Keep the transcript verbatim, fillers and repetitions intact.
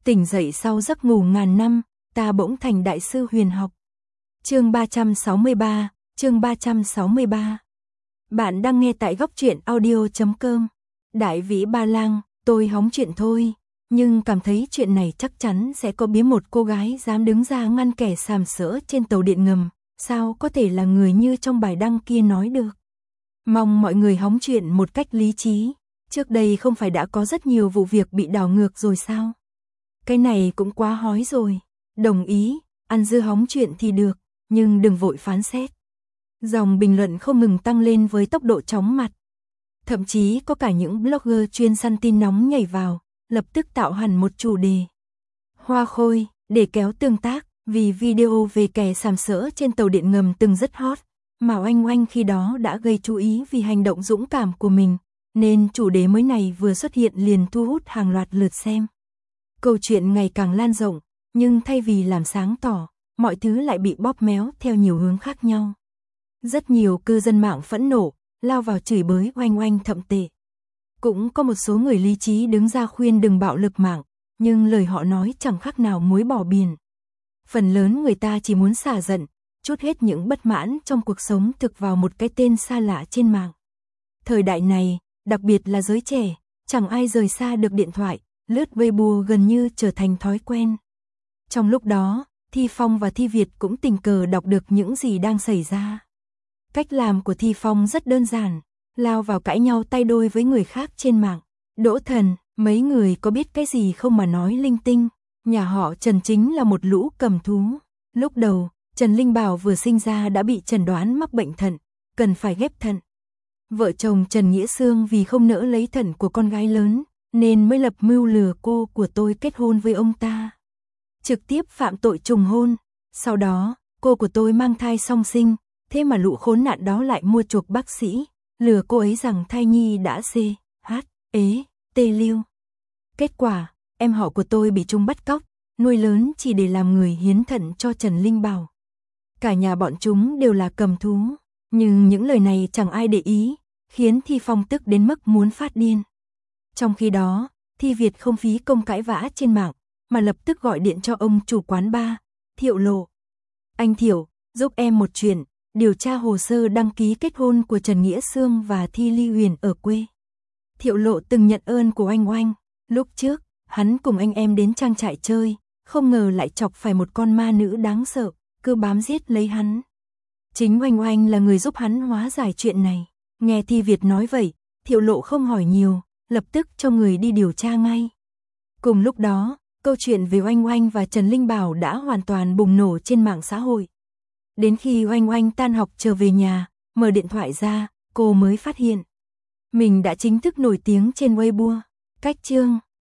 Tỉnh dậy sau giấc ngủ ngàn năm, ta bỗng thành đại sư huyền học. Chương ba trăm sáu mươi ba, chương ba trăm sáu mươi ba. Bạn đang nghe tại góc truyện audio chấm com. Đại vĩ ba lang, tôi hóng chuyện thôi, nhưng cảm thấy chuyện này chắc chắn sẽ có bí một cô gái dám đứng ra ngăn kẻ sàm sỡ trên tàu điện ngầm, sao có thể là người như trong bài đăng kia nói được. Mong mọi người hóng chuyện một cách lý trí, trước đây không phải đã có rất nhiều vụ việc bị đảo ngược rồi sao? Cái này cũng quá hói rồi, đồng ý, ăn dưa hóng chuyện thì được, nhưng đừng vội phán xét. Dòng bình luận không ngừng tăng lên với tốc độ chóng mặt. Thậm chí có cả những blogger chuyên săn tin nóng nhảy vào, lập tức tạo hẳn một chủ đề. Hoa khôi, để kéo tương tác, vì video về kẻ sàm sỡ trên tàu điện ngầm từng rất hot, mà Oanh Oanh khi đó đã gây chú ý vì hành động dũng cảm của mình, nên chủ đề mới này vừa xuất hiện liền thu hút hàng loạt lượt xem. Câu chuyện ngày càng lan rộng, nhưng thay vì làm sáng tỏ, mọi thứ lại bị bóp méo theo nhiều hướng khác nhau. Rất nhiều cư dân mạng phẫn nộ, lao vào chửi bới Oanh Oanh thậm tệ. Cũng có một số người lý trí đứng ra khuyên đừng bạo lực mạng, nhưng lời họ nói chẳng khác nào muối bỏ biển. Phần lớn người ta chỉ muốn xả giận, trút hết những bất mãn trong cuộc sống thực vào một cái tên xa lạ trên mạng. Thời đại này, đặc biệt là giới trẻ, chẳng ai rời xa được điện thoại, lướt Weibo gần như trở thành thói quen. Trong lúc đó, Thi Phong và Thi Việt cũng tình cờ đọc được những gì đang xảy ra. Cách làm của Thi Phong rất đơn giản, lao vào cãi nhau tay đôi với người khác trên mạng. Đỗ Thần, mấy người có biết cái gì không mà nói linh tinh, nhà họ Trần chính là một lũ cầm thú. Lúc đầu, Trần Linh Bảo vừa sinh ra đã bị chẩn đoán mắc bệnh thận, cần phải ghép thận. Vợ chồng Trần Nghĩa Xương vì không nỡ lấy thận của con gái lớn, nên mới lập mưu lừa cô của tôi kết hôn với ông ta. Trực tiếp phạm tội trùng hôn, sau đó, cô của tôi mang thai song sinh, thế mà lũ khốn nạn đó lại mua chuộc bác sĩ, lừa cô ấy rằng thai nhi đã C, H, ế, tê lưu. Kết quả, em họ của tôi bị chúng bắt cóc, nuôi lớn chỉ để làm người hiến thận cho Trần Linh Bảo. Cả nhà bọn chúng đều là cầm thú, nhưng những lời này chẳng ai để ý, khiến Thi Phong tức đến mức muốn phát điên. Trong khi đó, Thi Việt không phí công cãi vã trên mạng, mà lập tức gọi điện cho ông chủ quán bar, Thiệu Lộ. Anh Thiệu, giúp em một chuyện, điều tra hồ sơ đăng ký kết hôn của Trần Nghĩa Xương và Thi Ly Huyền ở quê. Thiệu Lộ từng nhận ơn của Oanh Oanh, lúc trước, hắn cùng anh em đến trang trại chơi, không ngờ lại chọc phải một con ma nữ đáng sợ, cứ bám giết lấy hắn. Chính Oanh Oanh là người giúp hắn hóa giải chuyện này. Nghe Thi Việt nói vậy, Thiệu Lộ không hỏi nhiều, lập tức cho người đi điều tra ngay. Cùng lúc đó, câu chuyện về Oanh Oanh và Trần Linh Bảo đã hoàn toàn bùng nổ trên mạng xã hội. Đến khi Oanh Oanh tan học trở về nhà, mở điện thoại ra, cô mới phát hiện mình đã chính thức nổi tiếng trên Weibo. Cách chương